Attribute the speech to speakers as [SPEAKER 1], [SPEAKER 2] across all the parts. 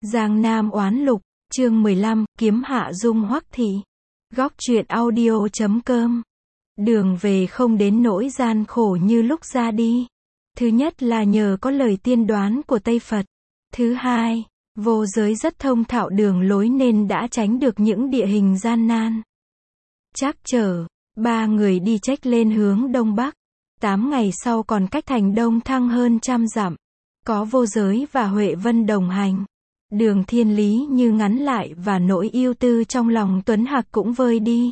[SPEAKER 1] Giang Nam oán lục, chương 15, kiếm hạ dung hoắc thị. Góc truyện audio.com. Đường về không đến nỗi gian khổ như lúc ra đi. Thứ nhất là nhờ có lời tiên đoán của Tây Phật. Thứ hai, vô giới rất thông thạo đường lối nên đã tránh được những địa hình gian nan. Trắc trở, ba người đi chếch lên hướng đông bắc. 8 ngày sau còn cách thành Đông Thăng hơn 100 dặm. Có vô giới và Huệ Vân đồng hành. Đường thiên lý như ngắn lại và nỗi yêu tư trong lòng Tuấn Hạc cũng vơi đi.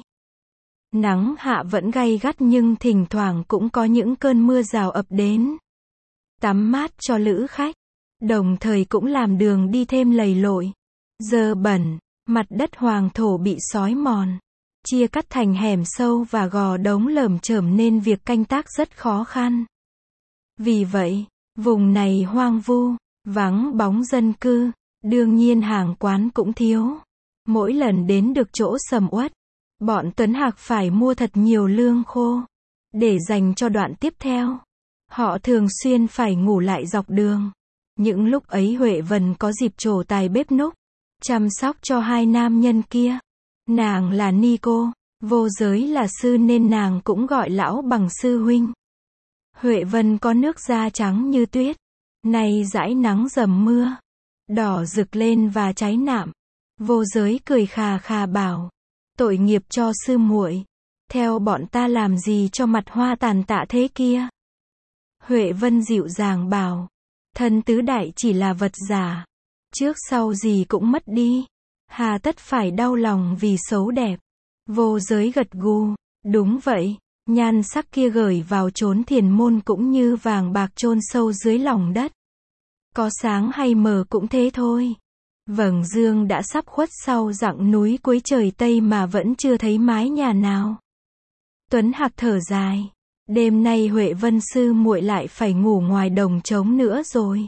[SPEAKER 1] Nắng hạ vẫn gay gắt nhưng thỉnh thoảng cũng có những cơn mưa rào ập đến. Tắm mát cho lữ khách, đồng thời cũng làm đường đi thêm lầy lội, dơ bẩn, mặt đất hoàng thổ bị xói mòn, chia cắt thành hẻm sâu và gò đống lởm chởm nên việc canh tác rất khó khăn. Vì vậy, vùng này hoang vu, vắng bóng dân cư, đương nhiên hàng quán cũng thiếu. Mỗi lần đến được chỗ sầm uất, bọn Tuấn Hạc phải mua thật nhiều lương khô, để dành cho đoạn tiếp theo. Họ thường xuyên phải ngủ lại dọc đường. Những lúc ấy Huệ Vân có dịp trổ tài bếp núc, chăm sóc cho hai nam nhân kia. Nàng là ni cô, vô giới là sư nên nàng cũng gọi lão bằng sư huynh. Huệ Vân có nước da trắng như tuyết, nay dãi nắng dầm mưa, đỏ rực lên và cháy nạm. Vô giới cười khà khà bảo, tội nghiệp cho sư muội, theo bọn ta làm gì cho mặt hoa tàn tạ thế kia. Huệ Vân dịu dàng bảo, thân tứ đại chỉ là vật giả, trước sau gì cũng mất đi, hà tất phải đau lòng vì xấu đẹp. Vô giới gật gù, đúng vậy, nhan sắc kia gửi vào chốn thiền môn cũng như vàng bạc chôn sâu dưới lòng đất. Có sáng hay mờ cũng thế thôi. Vầng dương đã sắp khuất sau dặng núi cuối trời Tây mà vẫn chưa thấy mái nhà nào. Tuấn Hạc thở dài, đêm nay Huệ Vân sư muội lại phải ngủ ngoài đồng trống nữa rồi.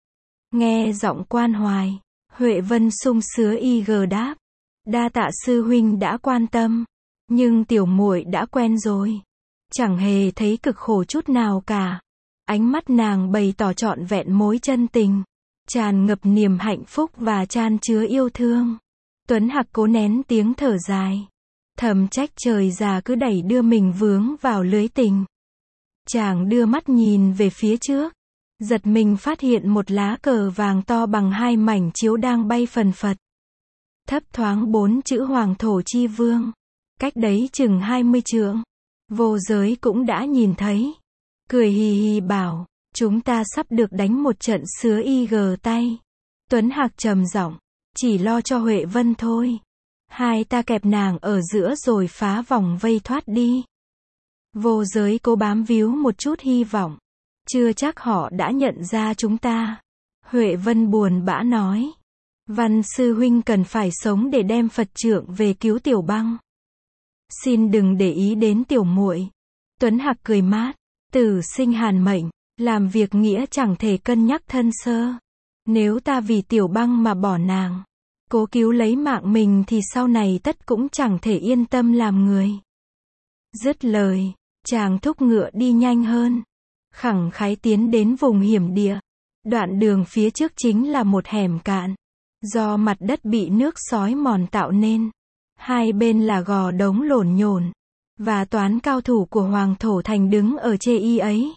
[SPEAKER 1] Nghe giọng quan hoài, Huệ Vân sung sứa đáp, đa tạ sư huynh đã quan tâm, nhưng tiểu muội đã quen rồi, chẳng hề thấy cực khổ chút nào cả. Ánh mắt nàng bày tỏ trọn vẹn mối chân tình, tràn ngập niềm hạnh phúc và chan chứa yêu thương. Tuấn Hạc cố nén tiếng thở dài, thầm trách trời già cứ đẩy đưa mình vướng vào lưới tình. Chàng đưa mắt nhìn về phía trước, giật mình phát hiện một lá cờ vàng to bằng 2 mảnh chiếu đang bay phần phật. Thấp thoáng 4 chữ Hoàng Thổ Chi Vương, cách đấy chừng 20 trượng. Vô giới cũng đã nhìn thấy, cười hì hì bảo, chúng ta sắp được đánh một trận sứa tay. Tuấn Hạc trầm giọng, chỉ lo cho Huệ Vân thôi. Hai ta kẹp nàng ở giữa rồi phá vòng vây thoát đi. Vô giới cố bám víu một chút hy vọng, chưa chắc họ đã nhận ra chúng ta. Huệ Vân buồn bã nói, Văn sư huynh cần phải sống để đem Phật trượng về cứu Tiểu Băng. Xin đừng để ý đến tiểu muội. Tuấn Hạc cười mát, tử sinh hàn mệnh, làm việc nghĩa chẳng thể cân nhắc thân sơ. Nếu ta vì Tiểu Băng mà bỏ nàng, cố cứu lấy mạng mình thì sau này tất cũng chẳng thể yên tâm làm người. Dứt lời, chàng thúc ngựa đi nhanh hơn, khẳng khái tiến đến vùng hiểm địa. Đoạn đường phía trước chính là một hẻm cạn, do mặt đất bị nước xói mòn tạo nên. Hai bên là gò đống lổn nhổn, và toán cao thủ của Hoàng Thổ Thành đứng ở chê y ấy.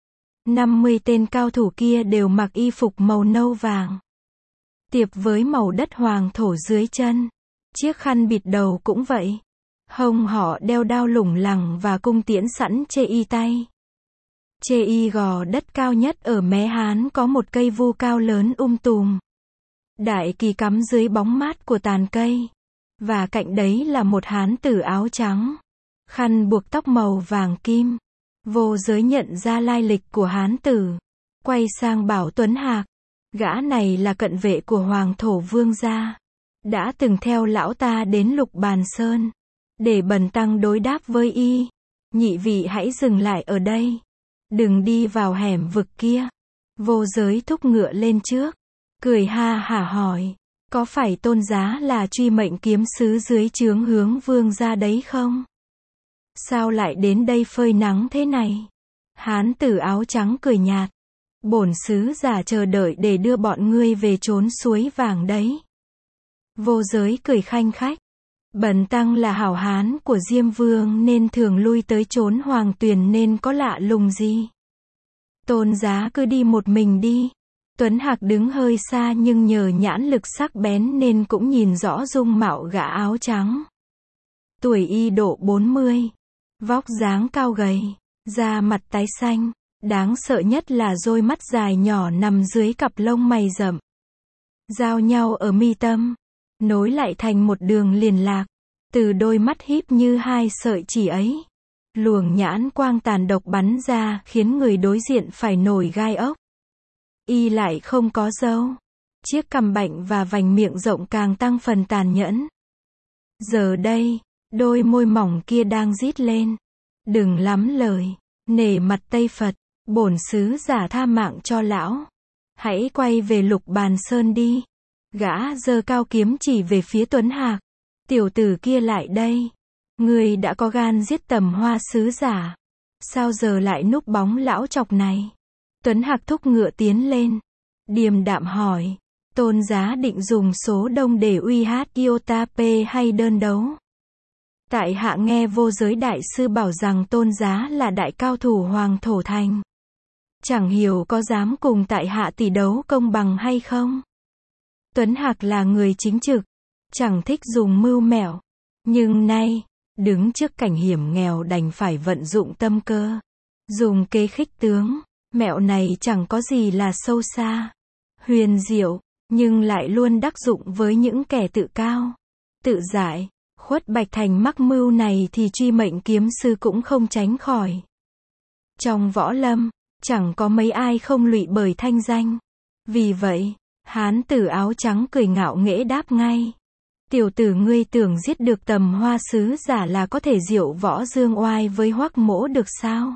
[SPEAKER 1] 50 tên cao thủ kia đều mặc y phục màu nâu vàng, tiệp với màu đất Hoàng Thổ dưới chân. Chiếc khăn bịt đầu cũng vậy. Hông họ đeo đao lủng lẳng và cung tiễn sẵn chê y tay. Chê y gò đất cao nhất ở Mé Hán có một cây vu cao lớn tùm. Đại kỳ cắm dưới bóng mát của tàn cây. Và cạnh đấy là một hán tử áo trắng, khăn buộc tóc màu vàng kim. Vô giới nhận ra lai lịch của hán tử, quay sang bảo Tuấn Hạc, gã này là cận vệ của Hoàng Thổ Vương gia, đã từng theo lão ta đến Lục Bàn Sơn, để bần tăng đối đáp với y. Nhị vị hãy dừng lại ở đây, đừng đi vào hẻm vực kia. Vô giới thúc ngựa lên trước, cười ha hả hỏi, có phải tôn giá là truy mệnh kiếm sứ dưới trướng Hướng Vương gia đấy không? Sao lại đến đây phơi nắng thế này? Hán tử áo trắng cười nhạt, bổn sứ giả chờ đợi để đưa bọn ngươi về trốn suối vàng đấy. Vô Giới cười khanh khách. Bần tăng là hảo hán của Diêm Vương nên thường lui tới trốn Hoàng Tuyền nên có lạ lùng gì. Tôn giá cứ đi một mình đi. Tuấn Hạc đứng hơi xa nhưng nhờ nhãn lực sắc bén nên cũng nhìn rõ dung mạo gã áo trắng. Tuổi y độ 40. Vóc dáng cao gầy. Da mặt tái xanh. Đáng sợ nhất là đôi mắt dài nhỏ nằm dưới cặp lông mày rậm. Giao nhau ở mi tâm. Nối lại thành một đường liền lạc. Từ đôi mắt híp như hai sợi chỉ ấy. Luồng nhãn quang tàn độc bắn ra khiến người đối diện phải nổi gai ốc. Y lại không có râu. Chiếc cằm bệnh và vành miệng rộng càng tăng phần tàn nhẫn. Giờ đây, đôi môi mỏng kia đang rít lên. Đừng lắm lời. Nể mặt Tây Phật, bổn sứ giả tha mạng cho lão. Hãy quay về Lục Bàn Sơn đi. Gã giơ cao kiếm chỉ về phía Tuấn Hạc. Tiểu tử kia lại đây. Ngươi đã có gan giết Tầm Hoa sứ giả. Sao giờ lại núp bóng lão trọc này? Tuấn Hạc thúc ngựa tiến lên. Điềm đạm hỏi. Tôn giá định dùng số đông để uy hát Iotape hay đơn đấu? Tại hạ nghe Vô Giới đại sư bảo rằng tôn giá là đại cao thủ Hoàng Thổ Thành. Chẳng hiểu có dám cùng tại hạ tỷ đấu công bằng hay không? Tuấn Hạc là người chính trực. Chẳng thích dùng mưu mẹo. Nhưng nay, đứng trước cảnh hiểm nghèo đành phải vận dụng tâm cơ. Dùng kế khích tướng. Mẹo này chẳng có gì là sâu xa, huyền diệu, nhưng lại luôn đắc dụng với những kẻ tự cao, tự giải. Khuất Bạch Thành mắc mưu này thì Truy Mệnh kiếm sư cũng không tránh khỏi. Trong võ lâm, chẳng có mấy ai không lụy bởi thanh danh. Vì vậy, hán tử áo trắng cười ngạo nghễ đáp ngay. Tiểu tử ngươi tưởng giết được Tầm Hoa sứ giả là có thể diệu võ dương oai với Hoắc Mỗ được sao?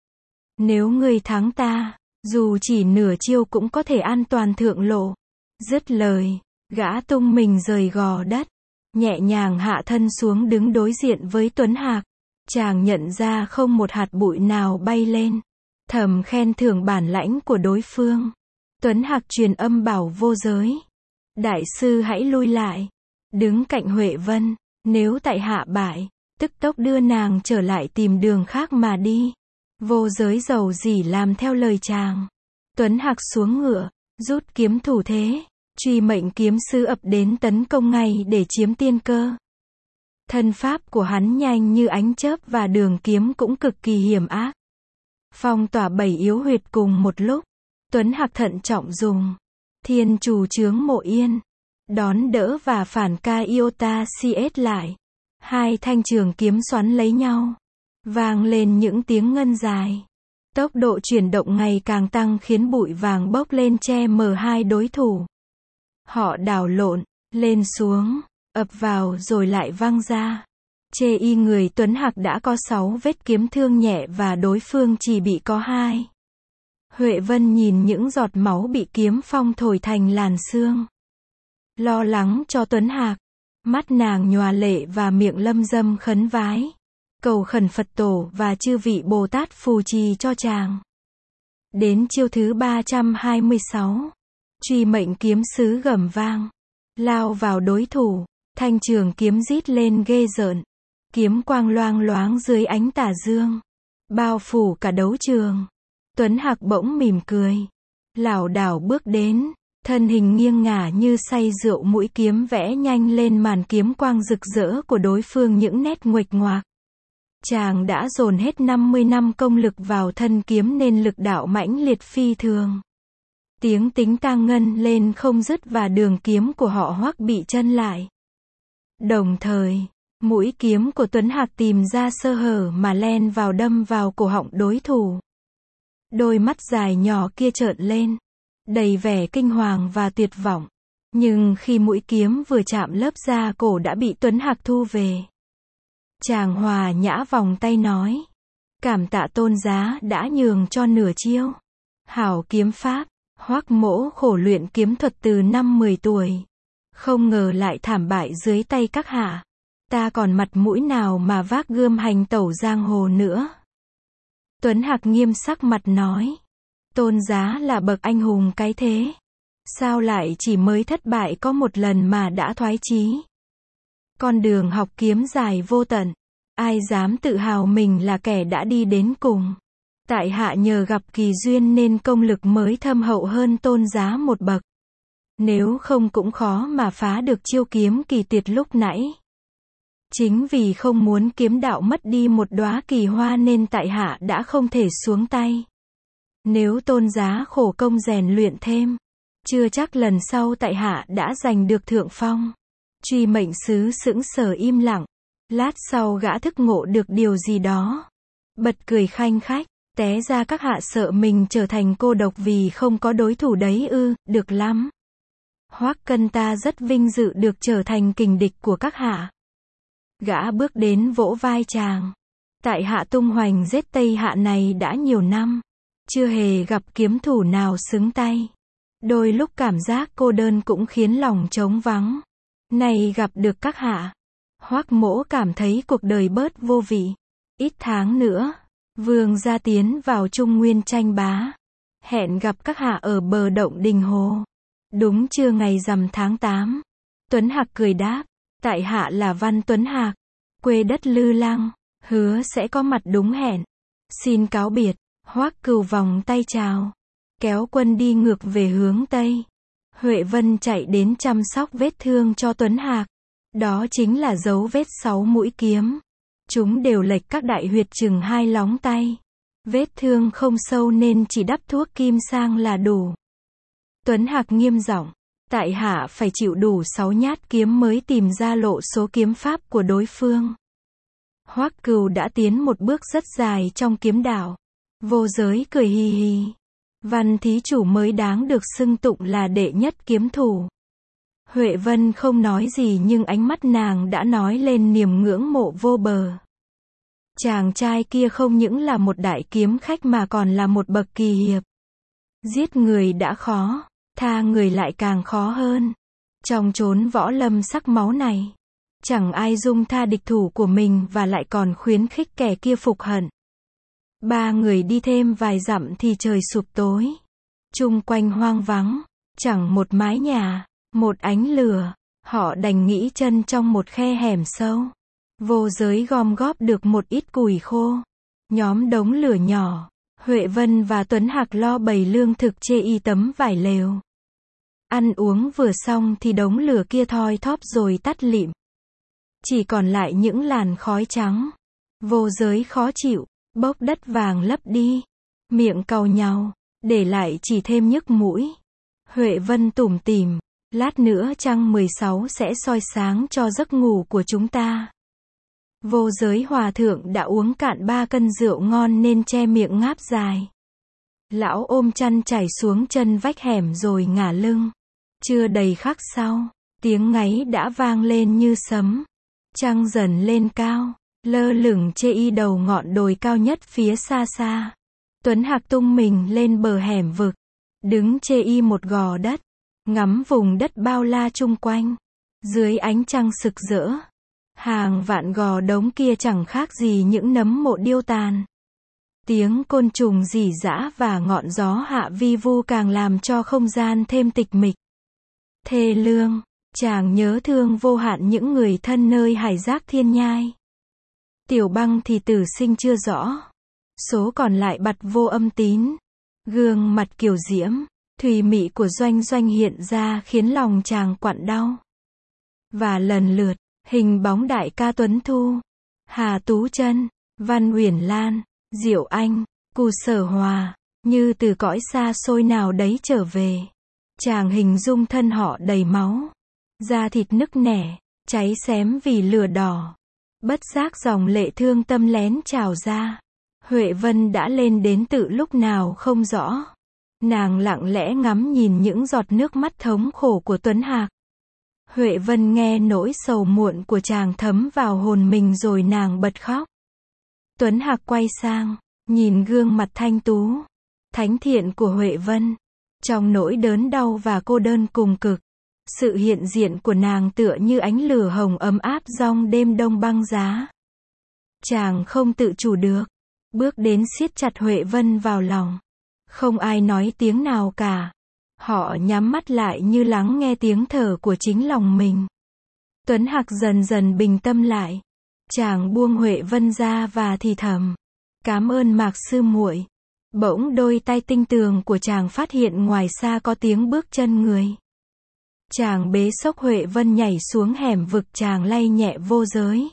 [SPEAKER 1] Nếu ngươi thắng ta, dù chỉ nửa chiêu cũng có thể an toàn thượng lộ. Dứt lời, gã tung mình rời gò đất, nhẹ nhàng hạ thân xuống đứng đối diện với Tuấn Hạc. Chàng nhận ra không một hạt bụi nào bay lên. Thầm khen thưởng bản lãnh của đối phương. Tuấn Hạc truyền âm bảo Vô Giới. Đại sư hãy lui lại. Đứng cạnh Huệ Vân. Nếu tại hạ bại, tức tốc đưa nàng trở lại tìm đường khác mà đi. Vô Giới giàu dỉ làm theo lời chàng. Tuấn Hạc xuống ngựa, rút kiếm thủ thế. Truy Mệnh kiếm sư ập đến tấn công ngay để chiếm tiên cơ. Thân pháp của hắn nhanh như ánh chớp và đường kiếm cũng cực kỳ hiểm ác. Phong tỏa 7 yếu huyệt cùng một lúc. Tuấn Hạc thận trọng dùng Thiên Trù Chướng Mộ Yên đón đỡ và phản ca Iota CS lại. Hai thanh trường kiếm xoắn lấy nhau, vang lên những tiếng ngân dài. Tốc độ chuyển động ngày càng tăng khiến bụi vàng bốc lên che mờ hai đối thủ. Họ đảo lộn, lên xuống, ập vào rồi lại văng ra. Chê y người Tuấn Hạc đã có 6 vết kiếm thương nhẹ và đối phương chỉ bị có 2. Huệ Vân nhìn những giọt máu bị kiếm phong thổi thành làn sương. Lo lắng cho Tuấn Hạc. Mắt nàng nhòa lệ và miệng lâm dâm khấn vái. Cầu khẩn Phật tổ và chư vị Bồ Tát phù trì cho chàng. Đến chiêu thứ 326. Truy Mệnh kiếm sứ gầm vang. Lao vào đối thủ. Thanh trường kiếm rít lên ghê rợn. Kiếm quang loang loáng dưới ánh tà dương. Bao phủ cả đấu trường. Tuấn Hạc bỗng mỉm cười. Lảo đảo bước đến. Thân hình nghiêng ngả như say rượu, mũi kiếm vẽ nhanh lên màn kiếm quang rực rỡ của đối phương những nét nguệch ngoạc. Chàng đã dồn hết 50 năm công lực vào thân kiếm nên lực đạo mãnh liệt phi thường. Tiếng tính tang ngân lên không dứt và đường kiếm của họ Hoắc bị chân lại. Đồng thời, mũi kiếm của Tuấn Hạc tìm ra sơ hở mà len vào đâm vào cổ họng đối thủ. Đôi mắt dài nhỏ kia trợn lên, đầy vẻ kinh hoàng và tuyệt vọng. Nhưng khi mũi kiếm vừa chạm lớp da cổ đã bị Tuấn Hạc thu về. Chàng hòa nhã vòng tay nói. Cảm tạ tôn giá đã nhường cho nửa chiêu. Hảo kiếm pháp. Hoắc Mỗ khổ luyện kiếm thuật từ năm 10 tuổi. Không ngờ lại thảm bại dưới tay các hạ. Ta còn mặt mũi nào mà vác gươm hành tẩu giang hồ nữa. Tuấn Hạc nghiêm sắc mặt nói. Tôn Giá là bậc anh hùng cái thế. Sao lại chỉ mới thất bại có một lần mà đã thoái chí? Con đường học kiếm dài vô tận. Ai dám tự hào mình là kẻ đã đi đến cùng. Tại hạ nhờ gặp kỳ duyên nên công lực mới thâm hậu hơn Tôn Giá một bậc. Nếu không cũng khó mà phá được chiêu kiếm kỳ tuyệt lúc nãy. Chính vì không muốn kiếm đạo mất đi một đóa kỳ hoa nên tại hạ đã không thể xuống tay. Nếu Tôn Giá khổ công rèn luyện thêm, chưa chắc lần sau tại hạ đã giành được thượng phong. Truy mệnh sứ sững sờ im lặng. Lát sau gã thức ngộ được điều gì đó. Bật cười khanh khách. Té ra các hạ sợ mình trở thành cô độc vì không có đối thủ đấy ư? Được lắm. Hoắc Cân ta rất vinh dự được trở thành kình địch của các hạ. Gã bước đến vỗ vai chàng. Tại hạ tung hoành giết Tây Hạ này đã nhiều năm. Chưa hề gặp kiếm thủ nào xứng tay. Đôi lúc cảm giác cô đơn cũng khiến lòng trống vắng. Này gặp được các hạ. Hoắc mỗ cảm thấy cuộc đời bớt vô vị. Ít tháng nữa, Vương gia tiến vào Trung Nguyên tranh bá. Hẹn gặp các hạ ở bờ động Đình Hồ. Đúng trưa ngày rằm tháng 8. Tuấn Hạc cười đáp. Tại hạ là Văn Tuấn Hạc. Quê đất Lư Lăng. Hứa sẽ có mặt đúng hẹn. Xin cáo biệt. Hoắc Cửu vòng tay chào. Kéo quân đi ngược về hướng Tây. Huệ Vân chạy đến chăm sóc vết thương cho Tuấn Hạc. Đó chính là dấu vết 6 mũi kiếm. Chúng đều lệch các đại huyệt chừng 2 lóng tay. Vết thương không sâu nên chỉ đắp thuốc kim sang là đủ. Tuấn Hạc nghiêm giọng. Tại hạ phải chịu đủ 6 nhát kiếm mới tìm ra lộ số kiếm pháp của đối phương. Hoắc Cửu đã tiến một bước rất dài trong kiếm đạo. Vô Giới cười hì hì. Văn thí chủ mới đáng được xưng tụng là đệ nhất kiếm thủ. Huệ Vân không nói gì nhưng ánh mắt nàng đã nói lên niềm ngưỡng mộ vô bờ. Chàng trai kia không những là một đại kiếm khách mà còn là một bậc kỳ hiệp. Giết người đã khó, tha người lại càng khó hơn. Trong chốn võ lâm sắc máu này, chẳng ai dung tha địch thủ của mình và lại còn khuyến khích kẻ kia phục hận. 3 người đi thêm vài dặm thì trời sụp tối. Chung quanh hoang vắng, chẳng một mái nhà, một ánh lửa. Họ đành nghỉ chân trong một khe hẻm sâu. Vô Giới gom góp được một ít củi khô. Nhóm đống lửa nhỏ. Huệ Vân và Tuấn Hạc lo bày lương thực chê y tấm vải lều. Ăn uống vừa xong thì đống lửa kia thoi thóp rồi tắt lịm. Chỉ còn lại những làn khói trắng. Vô Giới khó chịu, bốc đất vàng lấp đi. Miệng cau nhàu, để lại chỉ thêm nhức mũi. Huệ Vân tủm tỉm. Lát nữa trăng 16 sẽ soi sáng cho giấc ngủ của chúng ta. Vô Giới hòa thượng đã uống cạn 3 cân rượu ngon nên che miệng ngáp dài. Lão ôm chăn trải xuống chân vách hẻm rồi ngả lưng. Chưa đầy khắc sau, tiếng ngáy đã vang lên như sấm. Trăng dần lên cao, lơ lửng chê y đầu ngọn đồi cao nhất phía xa xa. Tuấn Hạc tung mình lên bờ hẻm vực, đứng chê y một gò đất, ngắm vùng đất bao la chung quanh. Dưới ánh trăng sực rỡ, hàng vạn gò đống kia chẳng khác gì những nấm mộ điêu tàn. Tiếng côn trùng rỉ rả và ngọn gió hạ vi vu càng làm cho không gian thêm tịch mịch. Thê lương, chàng nhớ thương vô hạn những người thân nơi hải giác thiên nhai. Tiểu Băng thì tử sinh chưa rõ. Số còn lại bặt vô âm tín. Gương mặt kiều diễm, thùy mị của Doanh Doanh hiện ra khiến lòng chàng quặn đau. Và lần lượt, hình bóng đại ca Tuấn Thu, Hà Tú Chân, Văn Uyển Lan, Diệu Anh, Cù Sở Hòa, như từ cõi xa xôi nào đấy trở về. Chàng hình dung thân họ đầy máu, da thịt nức nẻ, cháy xém vì lửa đỏ. Bất giác dòng lệ thương tâm lén trào ra. Huệ Vân đã lên đến tự lúc nào không rõ. Nàng lặng lẽ ngắm nhìn những giọt nước mắt thống khổ của Tuấn Hạc. Huệ Vân nghe nỗi sầu muộn của chàng thấm vào hồn mình rồi nàng bật khóc. Tuấn Hạc quay sang, nhìn gương mặt thanh tú, thánh thiện của Huệ Vân. Trong nỗi đớn đau và cô đơn cùng cực, sự hiện diện của nàng tựa như ánh lửa hồng ấm áp giông đêm đông băng giá. Chàng không tự chủ được, bước đến siết chặt Huệ Vân vào lòng. Không ai nói tiếng nào cả. Họ nhắm mắt lại như lắng nghe tiếng thở của chính lòng mình. Tuấn Hạc dần dần bình tâm lại. Chàng buông Huệ Vân ra và thì thầm. Cảm ơn Mạc sư muội. Bỗng đôi tay tinh tường của chàng phát hiện ngoài xa có tiếng bước chân người. Chàng bế xốc Huệ Vân nhảy xuống hẻm vực, chàng lay nhẹ Vô Giới.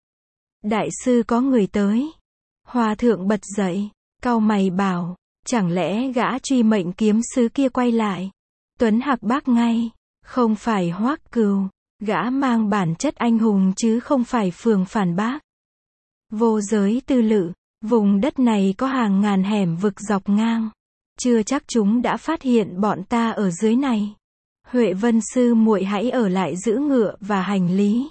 [SPEAKER 1] Đại sư có người tới. Hòa thượng bật dậy, cau mày bảo, chẳng lẽ gã truy mệnh kiếm sứ kia quay lại? Tuấn Hạc bác ngay, không phải Hoắc Cừu, gã mang bản chất anh hùng chứ không phải phường phản bác. Vô Giới tư lự, vùng đất này có hàng ngàn hẻm vực dọc ngang. Chưa chắc chúng đã phát hiện bọn ta ở dưới này. Huệ Vân sư muội hãy ở lại giữ ngựa và hành lý.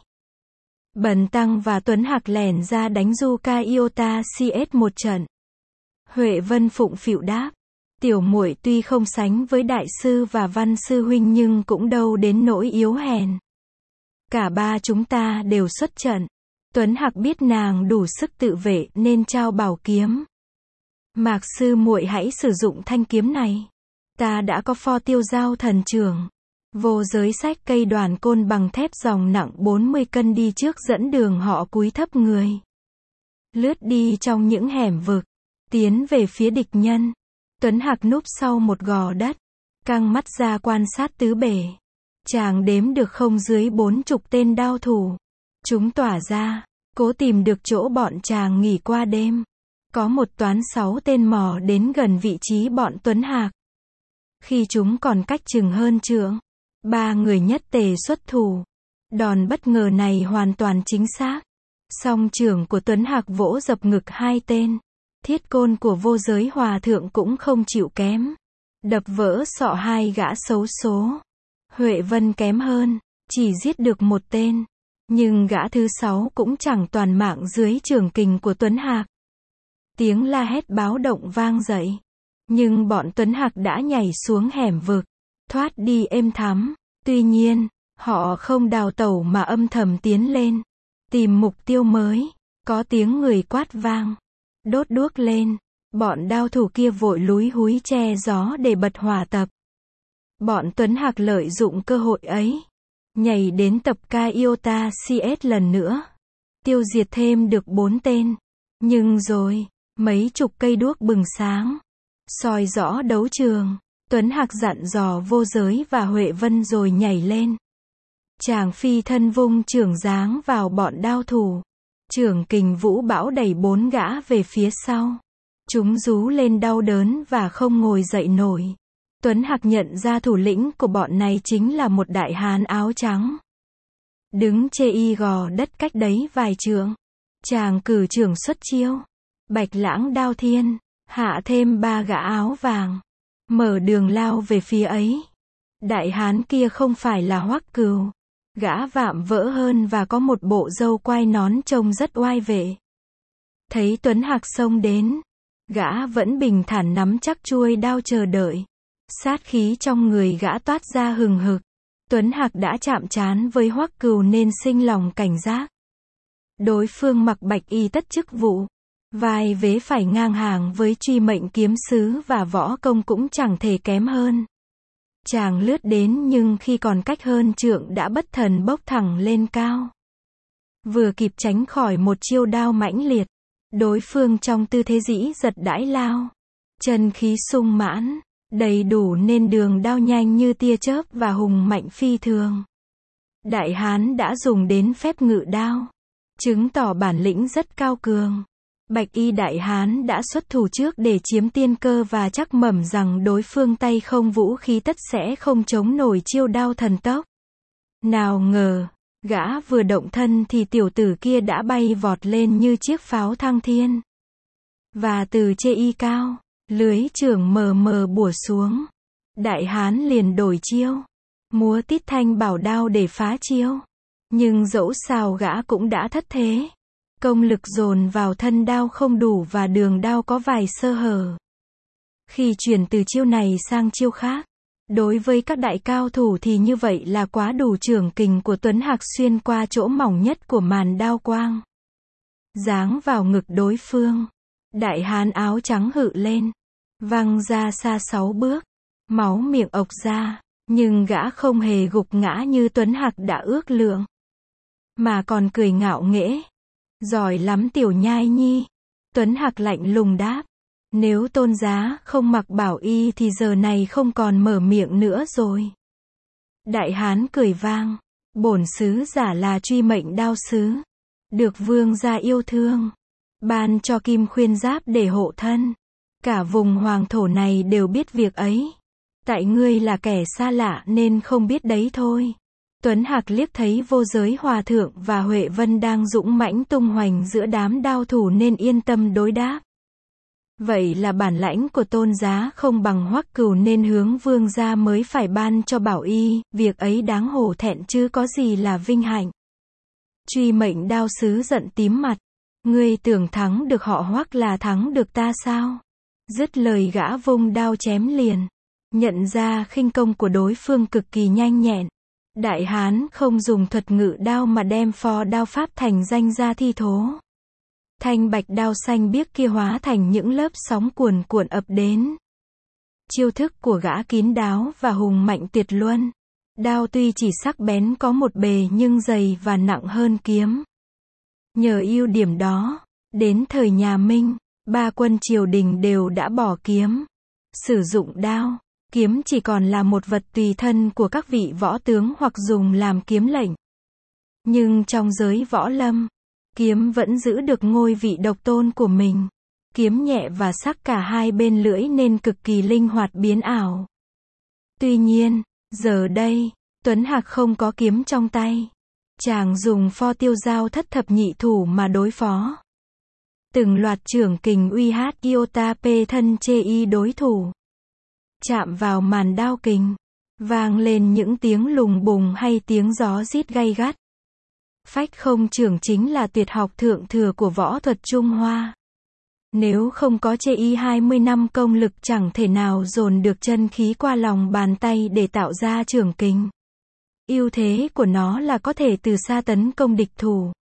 [SPEAKER 1] Bần tăng và Tuấn Hạc lẻn ra đánh Yuka Iota CS một trận. Huệ Vân phụng phịu đáp. Tiểu muội tuy không sánh với đại sư và Văn sư huynh nhưng cũng đâu đến nỗi yếu hèn. Cả ba chúng ta đều xuất trận. Tuấn Hạc biết nàng đủ sức tự vệ nên trao bảo kiếm. Mạc sư muội hãy sử dụng thanh kiếm này. Ta đã có pho Tiêu Giao thần trưởng. Vô Giới xách cây đoàn côn bằng thép dòng nặng 40 cân đi trước dẫn đường, họ cúi thấp người. Lướt đi trong những hẻm vực, tiến về phía địch nhân. Tuấn Hạc núp sau một gò đất, căng mắt ra quan sát tứ bề. Chàng đếm được không dưới 40 tên đao thủ. Chúng tỏa ra, cố tìm được chỗ bọn chàng nghỉ qua đêm. Có một toán 6 tên mò đến gần vị trí bọn Tuấn Hạc. Khi chúng còn cách chừng hơn trượng, ba người nhất tề xuất thủ. Đòn bất ngờ này hoàn toàn chính xác. Song trưởng của Tuấn Hạc vỗ dập ngực hai tên. Thiết côn của Vô Giới hòa thượng cũng không chịu kém. Đập vỡ sọ hai gã xấu số. Huệ Vân kém hơn, chỉ giết được một tên. Nhưng gã thứ 6 cũng chẳng toàn mạng dưới trường kình của Tuấn Hạc. Tiếng la hét báo động vang dậy. Nhưng bọn Tuấn Hạc đã nhảy xuống hẻm vực, thoát đi êm thắm. Tuy nhiên, họ không đào tẩu mà âm thầm tiến lên, tìm mục tiêu mới. Có tiếng người quát vang. Đốt đuốc lên. Bọn đao thủ kia vội lúi húi che gió để bật hỏa tập. Bọn Tuấn Hạc lợi dụng cơ hội ấy, nhảy đến tập ca Iota CS lần nữa. Tiêu diệt thêm được 4 tên. Nhưng rồi, mấy chục cây đuốc bừng sáng, soi rõ đấu trường. Tuấn Hạc dặn dò Vô Giới và Huệ Vân rồi nhảy lên. Chàng phi thân vung trưởng giáng vào bọn đao thủ. Trưởng kình vũ bão đẩy 4 gã về phía sau. Chúng rú lên đau đớn và không ngồi dậy nổi. Tuấn Hạc nhận ra thủ lĩnh của bọn này chính là một đại hán áo trắng. Đứng chê y gò đất cách đấy vài trượng. Chàng cử trưởng xuất chiêu. Bạch Lãng Đao Thiên, hạ thêm 3 gã áo vàng. Mở đường lao về phía ấy. Đại hán kia không phải là Hoắc Cừu. Gã vạm vỡ hơn và có một bộ râu quai nón trông rất oai vệ. Thấy Tuấn Hạc xông đến, gã vẫn bình thản nắm chắc chuôi đao chờ đợi. Sát khí trong người gã toát ra hừng hực. Tuấn Hạc đã chạm trán với Hoắc Cừu nên sinh lòng cảnh giác. Đối phương mặc bạch y tất chức vụ, vai vế phải ngang hàng với truy mệnh kiếm sứ và võ công cũng chẳng thể kém hơn. Chàng lướt đến nhưng khi còn cách hơn trượng đã bất thần bốc thẳng lên cao. Vừa kịp tránh khỏi một chiêu đao mãnh liệt, đối phương trong tư thế dĩ giật đãi lao. Chân khí sung mãn, đầy đủ nên đường đao nhanh như tia chớp và hùng mạnh phi thường. Đại hán đã dùng đến phép ngự đao, chứng tỏ bản lĩnh rất cao cường. Bạch y đại hán đã xuất thủ trước để chiếm tiên cơ và chắc mẩm rằng đối phương tay không vũ khí tất sẽ không chống nổi chiêu đao thần tốc. Nào ngờ, gã vừa động thân thì tiểu tử kia đã bay vọt lên như chiếc pháo thăng thiên. Và từ chê y cao, lưới chưởng mờ mờ bủa xuống. Đại hán liền đổi chiêu, múa tít thanh bảo đao để phá chiêu. Nhưng dẫu sao gã cũng đã thất thế. Công lực dồn vào thân đao không đủ và đường đao có vài sơ hở. Khi chuyển từ chiêu này sang chiêu khác, đối với các đại cao thủ thì như vậy là quá đủ. Trưởng kình của Tuấn Hạc xuyên qua chỗ mỏng nhất của màn đao quang, giáng vào ngực đối phương. Đại hán áo trắng hự lên, văng ra xa 6 bước, máu miệng ộc ra, nhưng gã không hề gục ngã như Tuấn Hạc đã ước lượng, mà còn cười ngạo nghễ. Giỏi lắm tiểu nhai nhi. Tuấn Hạc lạnh lùng đáp. Nếu Tôn giá không mặc bảo y thì giờ này không còn mở miệng nữa rồi. Đại hán cười vang. Bổn sứ giả là truy mệnh đao sứ, được vương gia yêu thương, ban cho kim khuyên giáp để hộ thân. Cả vùng hoàng thổ này đều biết việc ấy. Tại ngươi là kẻ xa lạ nên không biết đấy thôi. Tuấn Hạc liếc thấy Vô Giới Hòa Thượng và Huệ Vân đang dũng mãnh tung hoành giữa đám đao thủ nên yên tâm đối đáp. Vậy là bản lãnh của Tôn giá không bằng Hoắc Cửu nên hướng vương gia mới phải ban cho bảo y, việc ấy đáng hổ thẹn chứ có gì là vinh hạnh. Truy mệnh đao sứ giận tím mặt. Ngươi tưởng thắng được họ Hoắc là thắng được ta sao? Dứt lời gã vung đao chém liền. Nhận ra khinh công của đối phương cực kỳ nhanh nhẹn. Đại hán không dùng thuật ngự đao mà đem phò đao pháp thành danh ra thi thố. Thanh bạch đao xanh biếc kia hóa thành những lớp sóng cuồn cuộn ập đến. Chiêu thức của gã kín đáo và hùng mạnh tuyệt luân. Đao tuy chỉ sắc bén có một bề nhưng dày và nặng hơn kiếm. Nhờ ưu điểm đó, đến thời nhà Minh, 3 quân triều đình đều đã bỏ kiếm. Sử dụng đao, kiếm chỉ còn là một vật tùy thân của các vị võ tướng hoặc dùng làm kiếm lệnh. Nhưng trong giới võ lâm, kiếm vẫn giữ được ngôi vị độc tôn của mình. Kiếm nhẹ và sắc cả hai bên lưỡi nên cực kỳ linh hoạt biến ảo. Tuy nhiên, giờ đây, Tuấn Hạc không có kiếm trong tay. Chàng dùng pho tiêu giao thất thập nhị thủ mà đối phó. Từng loạt chưởng kình uy hát iota p thân chê y đối thủ. Chạm vào màn đao kình, vang lên những tiếng lùng bùng hay tiếng gió rít gay gắt. Phách không chưởng chính là tuyệt học thượng thừa của võ thuật Trung Hoa. Nếu không có chê y 20 năm công lực chẳng thể nào dồn được chân khí qua lòng bàn tay để tạo ra chưởng kình. Ưu thế của nó là có thể từ xa tấn công địch thủ.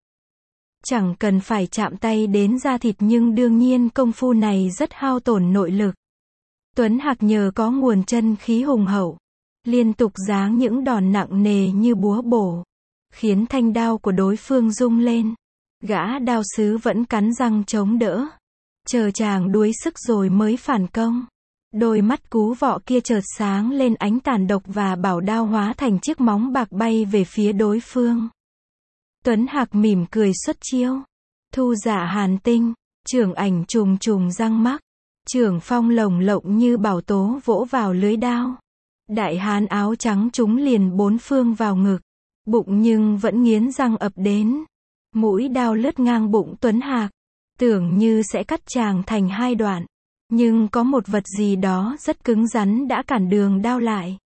[SPEAKER 1] Chẳng cần phải chạm tay đến da thịt nhưng đương nhiên công phu này rất hao tổn nội lực. Tuấn Hạc nhờ có nguồn chân khí hùng hậu, liên tục giáng những đòn nặng nề như búa bổ, khiến thanh đao của đối phương rung lên. Gã đao sứ vẫn cắn răng chống đỡ, chờ chàng đuối sức rồi mới phản công. Đôi mắt cú vọ kia chợt sáng lên ánh tàn độc và bảo đao hóa thành chiếc móng bạc bay về phía đối phương. Tuấn Hạc mỉm cười xuất chiêu. Thu Dạ Hàn Tinh, chưởng ảnh trùng trùng răng mắc, chưởng phong lồng lộng như bảo tố vỗ vào lưới đao. Đại hán áo trắng trúng liền 4 phương vào ngực, bụng nhưng vẫn nghiến răng ập đến. Mũi đao lướt ngang bụng Tuấn Hạc, tưởng như sẽ cắt chàng thành 2 đoạn. Nhưng có một vật gì đó rất cứng rắn đã cản đường đao lại.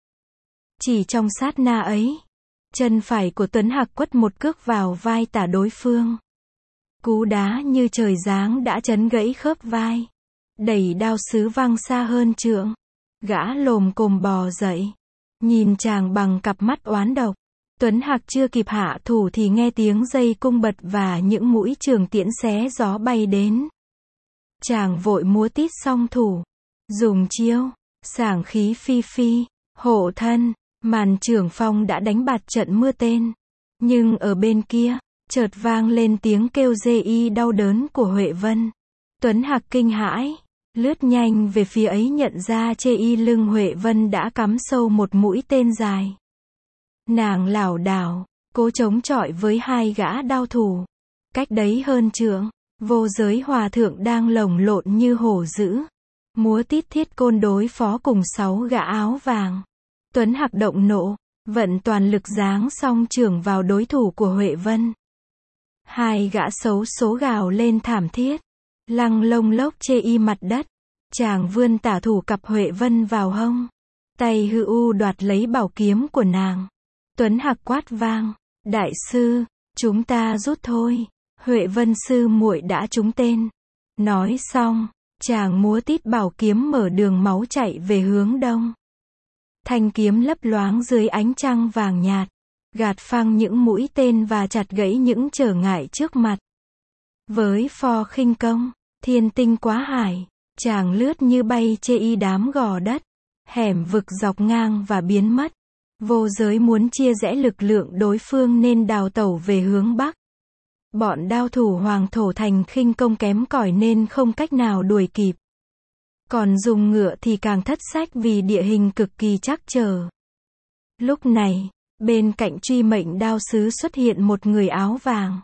[SPEAKER 1] Chỉ trong sát na ấy, chân phải của Tuấn Hạc quất một cước vào vai tả đối phương. Cú đá như trời giáng đã chấn gãy khớp vai, đẩy đao sứ văng xa hơn trượng. Gã lồm cồm bò dậy, nhìn chàng bằng cặp mắt oán độc. Tuấn Hạc chưa kịp hạ thủ thì nghe tiếng dây cung bật và những mũi trường tiễn xé gió bay đến. Chàng vội múa tít song thủ, dùng chiêu sảng khí phi phi, hộ thân. Màn chưởng phong đã đánh bạt trận mưa tên. Nhưng ở bên kia, chợt vang lên tiếng kêu dê y đau đớn của Huệ Vân. Tuấn Hạc kinh hãi, lướt nhanh về phía ấy nhận ra chê y lưng Huệ Vân đã cắm sâu một mũi tên dài. Nàng lảo đảo, cố chống chọi với 2 gã đao thủ. Cách đấy hơn trượng, Vô Giới Hòa Thượng đang lồng lộn như hổ dữ, múa tít thiết côn đối phó cùng 6 gã áo vàng. Tuấn Hạc động nộ, vận toàn lực giáng song chưởng vào đối thủ của Huệ Vân. 2 gã xấu số gào lên thảm thiết, lăng lông lốc chê y mặt đất. Chàng vươn tả thủ cặp Huệ Vân vào hông, tay hư u đoạt lấy bảo kiếm của nàng. Tuấn Hạc quát vang, đại sư, chúng ta rút thôi, Huệ Vân sư muội đã trúng tên. Nói xong, chàng múa tít bảo kiếm mở đường máu chạy về hướng đông. Thanh kiếm lấp loáng dưới ánh trăng vàng nhạt, gạt phăng những mũi tên và chặt gãy những trở ngại trước mặt. Với pho khinh công, thiên tinh quá hải, Chàng lướt như bay chê đám gò đất, hẻm vực dọc ngang và biến mất. Vô giới muốn chia rẽ lực lượng đối phương nên đào tẩu về hướng Bắc. Bọn đao thủ Hoàng Thổ Thành khinh công kém cỏi nên không cách nào đuổi kịp. Còn dùng ngựa thì càng thất sách vì địa hình cực kỳ trắc trở. Lúc này, bên cạnh truy mệnh đao sứ xuất hiện một người áo vàng.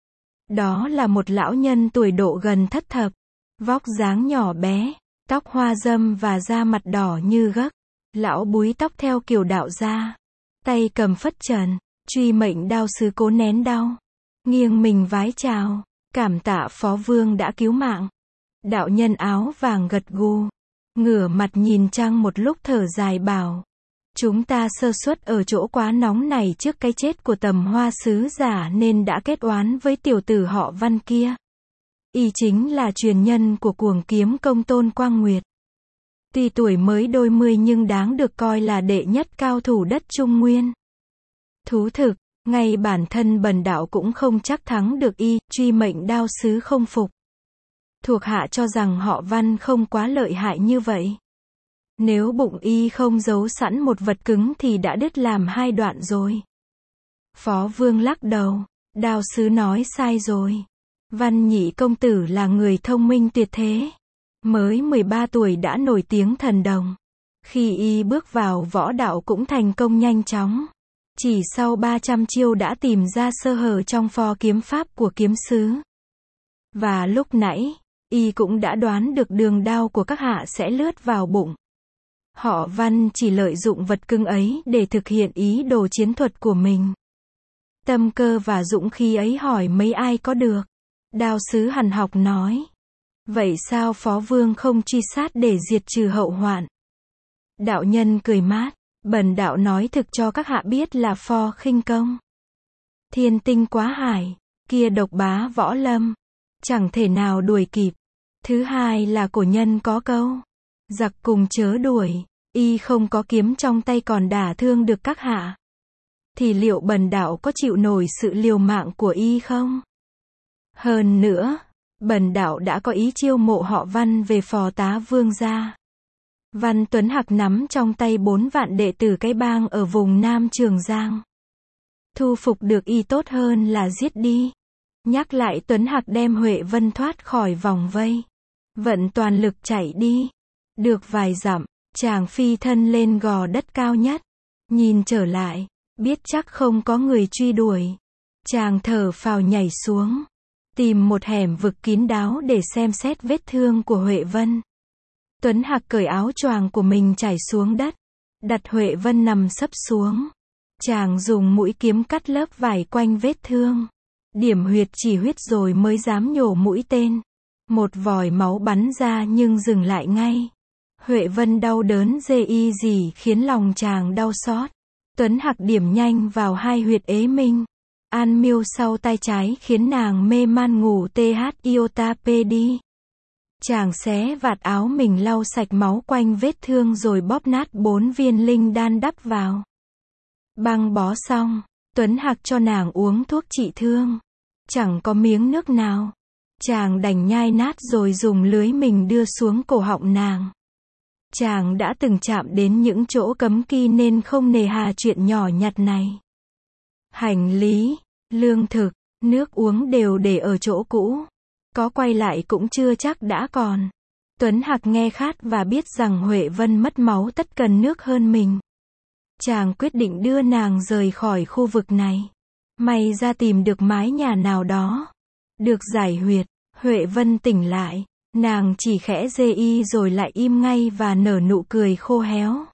[SPEAKER 1] Đó là một lão nhân tuổi độ gần thất thập, vóc dáng nhỏ bé, tóc hoa râm và da mặt đỏ như gấc. Lão búi tóc theo kiểu đạo gia, tay cầm phất trần. Truy mệnh đao sứ cố nén đau, nghiêng mình vái chào, cảm tạ phó vương đã cứu mạng. Đạo nhân áo vàng gật gù, ngửa mặt nhìn trăng một lúc thở dài bảo: chúng ta sơ suất ở chỗ quá nóng này trước cái chết của Tầm Hoa sứ giả nên đã kết oán với tiểu tử họ Văn kia. Y chính là truyền nhân của cuồng kiếm công Tôn Quang Nguyệt. Tuy tuổi mới đôi mươi nhưng đáng được coi là đệ nhất cao thủ đất Trung Nguyên. Thú thực, ngay bản thân bần đạo cũng không chắc thắng được y. Truy mệnh đao sứ không phục. Thuộc hạ cho rằng họ Văn không quá lợi hại như vậy. Nếu bụng y không giấu sẵn một vật cứng thì đã đứt làm hai đoạn rồi. Phó vương lắc đầu, đao sứ nói sai rồi. Văn nhị công tử là người thông minh tuyệt thế. Mới 13 tuổi đã nổi tiếng thần đồng. Khi y bước vào võ đạo cũng thành công nhanh chóng. Chỉ sau 300 chiêu đã tìm ra sơ hở trong phò kiếm pháp của kiếm sứ. Và lúc nãy, y cũng đã đoán được đường đao của các hạ sẽ lướt vào bụng. Họ Văn chỉ lợi dụng vật cứng ấy để thực hiện ý đồ chiến thuật của mình. Tâm cơ và dũng khí ấy hỏi mấy ai có được. Đao sứ hằn học nói. Vậy sao phó vương không truy sát để diệt trừ hậu hoạn? Đạo nhân cười mát. Bần đạo nói thực cho các hạ biết là phò khinh công. Thiên tinh quá hải, kia độc bá võ lâm. Chẳng thể nào đuổi kịp. Thứ hai là cổ nhân có câu. Giặc cùng chớ đuổi, y không có kiếm trong tay còn đả thương được các hạ. Thì liệu bần đạo có chịu nổi sự liều mạng của y không? Hơn nữa, bần đạo đã có ý chiêu mộ họ Văn về phò tá vương gia. Văn Tuấn Hạc nắm trong tay 4 vạn đệ tử cái bang ở vùng Nam Trường Giang. Thu phục được y tốt hơn là giết đi. Nhắc lại Tuấn Hạc đem Huệ Vân thoát khỏi vòng vây. Vận toàn lực chạy đi. Được vài dặm, chàng phi thân lên gò đất cao nhất. Nhìn trở lại, biết chắc không có người truy đuổi. Chàng thở phào nhảy xuống. Tìm một hẻm vực kín đáo để xem xét vết thương của Huệ Vân. Tuấn Hạc cởi áo choàng của mình trải xuống đất. Đặt Huệ Vân nằm sấp xuống. Chàng dùng mũi kiếm cắt lớp vải quanh vết thương. Điểm huyệt chỉ huyết rồi mới dám nhổ mũi tên. Một vòi máu bắn ra nhưng dừng lại ngay. Huệ Vân đau đớn dê y gì khiến lòng chàng đau xót. Tuấn Hạc điểm nhanh vào hai huyệt ế minh. An miêu sau tay trái khiến nàng mê man ngủ th iota p đi. Chàng xé vạt áo mình lau sạch máu quanh vết thương rồi bóp nát 4 viên linh đan đắp vào. Băng bó xong, Tuấn Hạc cho nàng uống thuốc trị thương. Chẳng có miếng nước nào. Chàng đành nhai nát rồi dùng lưới mình đưa xuống cổ họng nàng. Chàng đã từng chạm đến những chỗ cấm kỵ nên không nề hà chuyện nhỏ nhặt này. Hành lý, lương thực, nước uống đều để ở chỗ cũ. Có quay lại cũng chưa chắc đã còn. Tuấn Hạc nghe khát và biết rằng Huệ Vân mất máu tất cần nước hơn mình. Chàng quyết định đưa nàng rời khỏi khu vực này. May ra tìm được mái nhà nào đó. Được giải huyệt, Huệ Vân tỉnh lại. Nàng chỉ khẽ dê y rồi lại im ngay và nở nụ cười khô héo.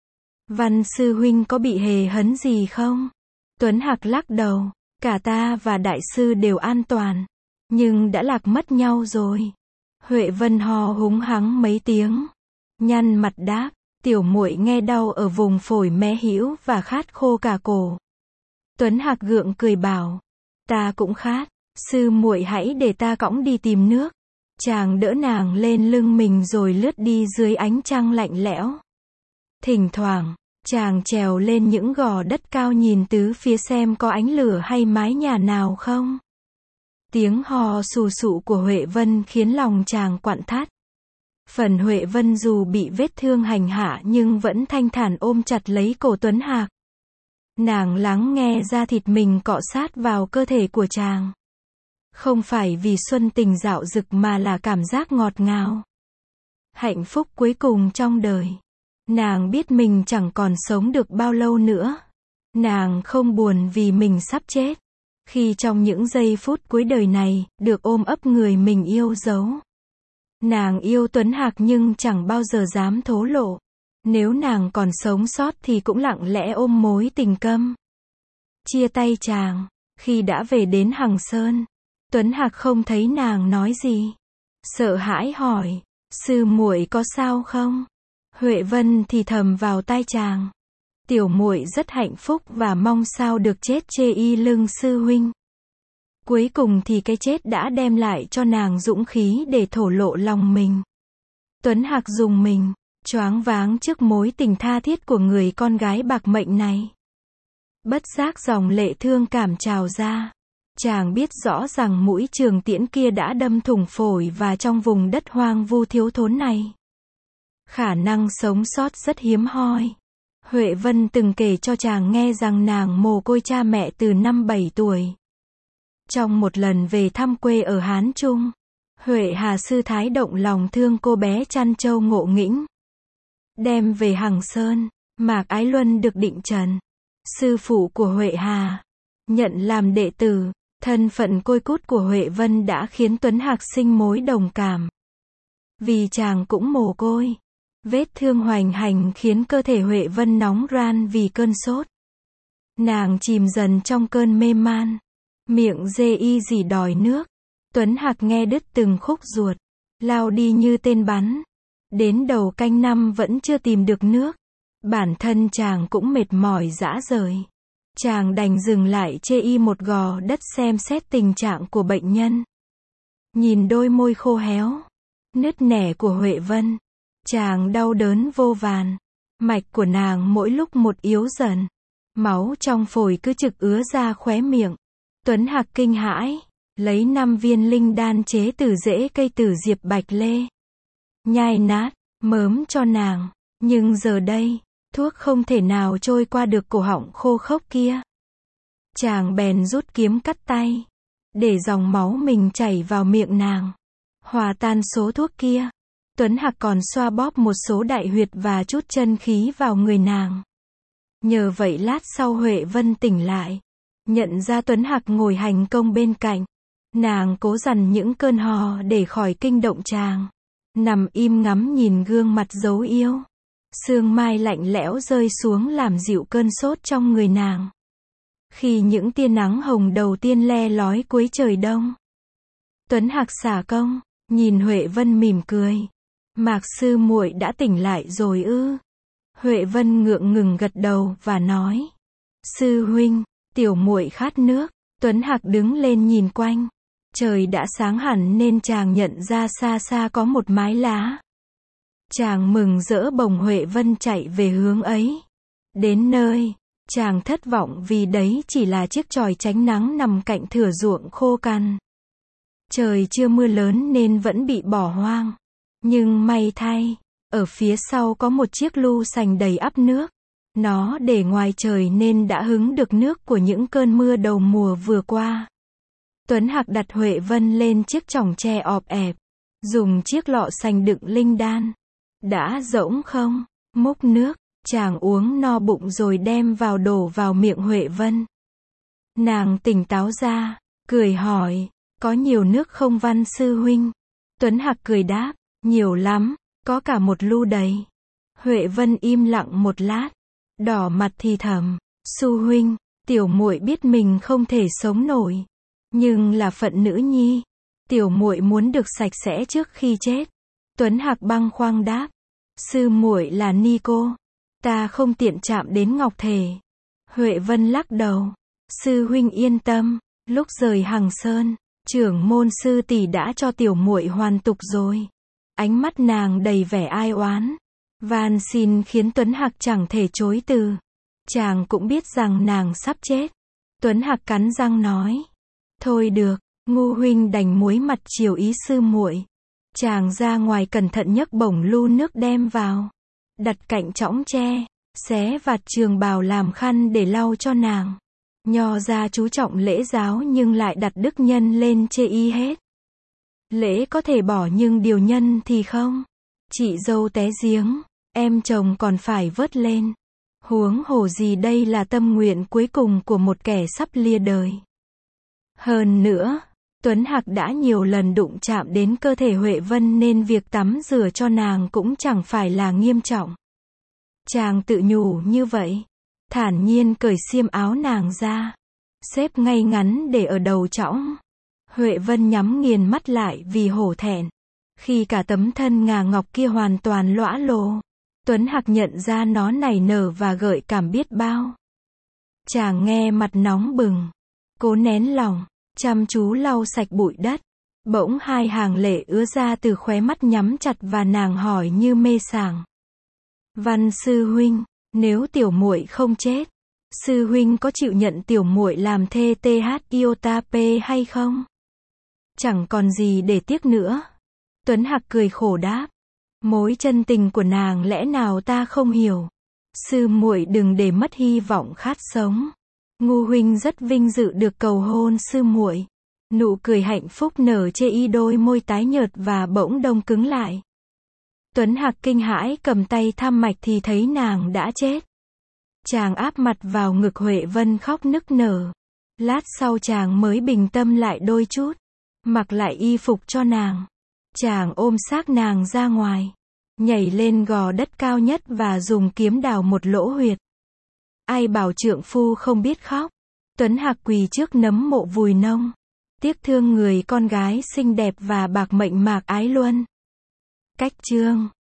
[SPEAKER 1] Văn sư huynh có bị hề hấn gì không? Tuấn Hạc lắc đầu. Cả ta và đại sư đều an toàn. Nhưng đã lạc mất nhau rồi. Huệ Vân ho húng hắng mấy tiếng. Nhăn mặt đáp. Tiểu muội nghe đau ở vùng phổi mé hữu và khát khô cả cổ. Tuấn Hạc gượng cười bảo. Ta cũng khát. Sư muội hãy để ta cõng đi tìm nước. Chàng đỡ nàng lên lưng mình rồi lướt đi dưới ánh trăng lạnh lẽo. Thỉnh thoảng, chàng trèo lên những gò đất cao nhìn tứ phía xem có ánh lửa hay mái nhà nào không. Tiếng hò sù sụ của Huệ Vân khiến lòng chàng quặn thắt. Phần Huệ Vân dù bị vết thương hành hạ nhưng vẫn thanh thản ôm chặt lấy cổ Tuấn Hạc. Nàng lắng nghe da thịt mình cọ sát vào cơ thể của chàng. Không phải vì xuân tình dạo dực mà là cảm giác ngọt ngào. Hạnh phúc cuối cùng trong đời. Nàng biết mình chẳng còn sống được bao lâu nữa. Nàng không buồn vì mình sắp chết. Khi trong những giây phút cuối đời này, được ôm ấp người mình yêu dấu. Nàng yêu Tuấn Hạc nhưng chẳng bao giờ dám thổ lộ. Nếu nàng còn sống sót thì cũng lặng lẽ ôm mối tình câm. Chia tay chàng, khi đã về đến Hằng Sơn, Tuấn Hạc không thấy nàng nói gì. Sợ hãi hỏi, sư muội có sao không? Huệ Vân thì thầm vào tai chàng. Tiểu muội rất hạnh phúc và mong sao được chết chê y lưng sư huynh. Cuối cùng thì cái chết đã đem lại cho nàng dũng khí để thổ lộ lòng mình. Tuấn Hạc rùng mình, choáng váng trước mối tình tha thiết của người con gái bạc mệnh này. Bất giác dòng lệ thương cảm trào ra. Chàng biết rõ rằng mũi trường tiễn kia đã đâm thủng phổi và trong vùng đất hoang vu thiếu thốn này. Khả năng sống sót rất hiếm hoi. Huệ Vân từng kể cho chàng nghe rằng nàng mồ côi cha mẹ từ năm 7 tuổi. Trong một lần về thăm quê ở Hán Trung, Huệ Hà sư thái động lòng thương cô bé chăn trâu ngộ nghĩnh. Đem về Hằng Sơn, Mạc Ái Luân được định trần. Sư phụ của Huệ Hà, nhận làm đệ tử. Thân phận côi cút của Huệ Vân đã khiến Tuấn Hạc sinh mối đồng cảm. Vì chàng cũng mồ côi. Vết thương hoành hành khiến cơ thể Huệ Vân nóng ran vì cơn sốt. Nàng chìm dần trong cơn mê man. Miệng dê y dỉ đòi nước. Tuấn Hạc nghe đứt từng khúc ruột. Lao đi như tên bắn. Đến đầu canh năm vẫn chưa tìm được nước. Bản thân chàng cũng mệt mỏi rã rời. Chàng đành dừng lại chê y một gò đất xem xét tình trạng của bệnh nhân. Nhìn đôi môi khô héo, nứt nẻ của Huệ Vân. Chàng đau đớn vô vàn. Mạch của nàng mỗi lúc một yếu dần. Máu trong phổi cứ trực ứa ra khóe miệng. Tuấn Hạc kinh hãi, lấy 5 viên linh đan chế từ rễ cây tử diệp bạch lê. Nhai nát, mớm cho nàng. Nhưng giờ đây, thuốc không thể nào trôi qua được cổ họng khô khốc kia. Chàng bèn rút kiếm cắt tay. Để dòng máu mình chảy vào miệng nàng. Hòa tan số thuốc kia. Tuấn Hạc còn xoa bóp một số đại huyệt và chút chân khí vào người nàng. Nhờ vậy lát sau Huệ Vân tỉnh lại. Nhận ra Tuấn Hạc ngồi hành công bên cạnh. Nàng cố dằn những cơn hò để khỏi kinh động chàng. Nằm im ngắm nhìn gương mặt dấu yêu. Sương mai lạnh lẽo rơi xuống làm dịu cơn sốt trong người nàng. Khi những tia nắng hồng đầu tiên le lói cuối trời đông. Tuấn Hạc xả công, nhìn Huệ Vân mỉm cười. Mạc sư muội đã tỉnh lại rồi ư? Huệ Vân ngượng ngừng gật đầu và nói. Sư huynh, tiểu muội khát nước. Tuấn Hạc đứng lên nhìn quanh. Trời đã sáng hẳn nên chàng nhận ra xa xa có một mái lá. Chàng mừng rỡ bồng Huệ Vân chạy về hướng ấy. Đến nơi, chàng thất vọng vì đấy chỉ là chiếc chòi tránh nắng nằm cạnh thửa ruộng khô cằn. Trời chưa mưa lớn nên vẫn bị bỏ hoang. Nhưng may thay, ở phía sau có một chiếc lu sành đầy ắp nước. Nó để ngoài trời nên đã hứng được nước của những cơn mưa đầu mùa vừa qua. Tuấn Hạc đặt Huệ Vân lên chiếc chõng tre ọp ẹp. Dùng chiếc lọ sành đựng linh đan. Đã rỗng không? Múc nước, chàng uống no bụng rồi đem vào đổ vào miệng Huệ Vân. Nàng tỉnh táo ra, cười hỏi, có nhiều nước không Văn sư huynh? Tuấn Hạc cười đáp, nhiều lắm, có cả một lu đầy. Huệ Vân im lặng một lát, đỏ mặt thì thầm, sư huynh, tiểu muội biết mình không thể sống nổi, nhưng là phận nữ nhi, tiểu muội muốn được sạch sẽ trước khi chết. Tuấn Hạc bâng khuâng đáp, sư muội là ni cô, ta không tiện chạm đến ngọc thể. Huệ Vân lắc đầu, sư huynh yên tâm, lúc rời Hằng Sơn, trưởng môn sư tỷ đã cho tiểu muội hoàn tục rồi. Ánh mắt nàng đầy vẻ ai oán, van xin khiến Tuấn Hạc chẳng thể chối từ. Chàng cũng biết rằng nàng sắp chết. Tuấn Hạc cắn răng nói, thôi được, ngu huynh đành muối mặt chiều ý sư muội. Chàng ra ngoài cẩn thận nhấc bổng lu nước đem vào. Đặt cạnh chõng tre, xé vạt trường bào làm khăn để lau cho nàng. Nho ra chú trọng lễ giáo nhưng lại đặt đức nhân lên chê y hết. Lễ có thể bỏ nhưng điều nhân thì không. Chị dâu té giếng, em chồng còn phải vớt lên. Huống hồ gì đây là tâm nguyện cuối cùng của một kẻ sắp lia đời. Hơn nữa, Tuấn Hạc đã nhiều lần đụng chạm đến cơ thể Huệ Vân nên việc tắm rửa cho nàng cũng chẳng phải là nghiêm trọng. Chàng tự nhủ như vậy, thản nhiên cởi xiêm áo nàng ra, xếp ngay ngắn để ở đầu chõng. Huệ Vân nhắm nghiền mắt lại vì hổ thẹn. Khi cả tấm thân ngà ngọc kia hoàn toàn lõa lồ, Tuấn Hạc nhận ra nó nảy nở và gợi cảm biết bao. Chàng nghe mặt nóng bừng, cố nén lòng, chăm chú lau sạch bụi đất. Bỗng hai hàng lệ ứa ra từ khóe mắt nhắm chặt và nàng hỏi như mê sảng. Văn sư huynh, nếu tiểu muội không chết, sư huynh có chịu nhận tiểu muội làm thê Iota P hay không? Chẳng còn gì để tiếc nữa. Tuấn Hạc cười khổ đáp. Mối chân tình của nàng lẽ nào ta không hiểu. Sư muội đừng để mất hy vọng khát sống. Ngu huynh rất vinh dự được cầu hôn sư muội. Nụ cười hạnh phúc nở chê y đôi môi tái nhợt và bỗng đông cứng lại. Tuấn Hạc kinh hãi cầm tay thăm mạch thì thấy nàng đã chết. Chàng áp mặt vào ngực Huệ Vân khóc nức nở. Lát sau chàng mới bình tâm lại đôi chút. Mặc lại y phục cho nàng. Chàng ôm xác nàng ra ngoài. Nhảy lên gò đất cao nhất và dùng kiếm đào một lỗ huyệt. Ai bảo trượng phu không biết khóc. Tuấn Hạc quỳ trước nấm mộ vùi nông. Tiếc thương người con gái xinh đẹp và bạc mệnh mạc ái luân. Cách chương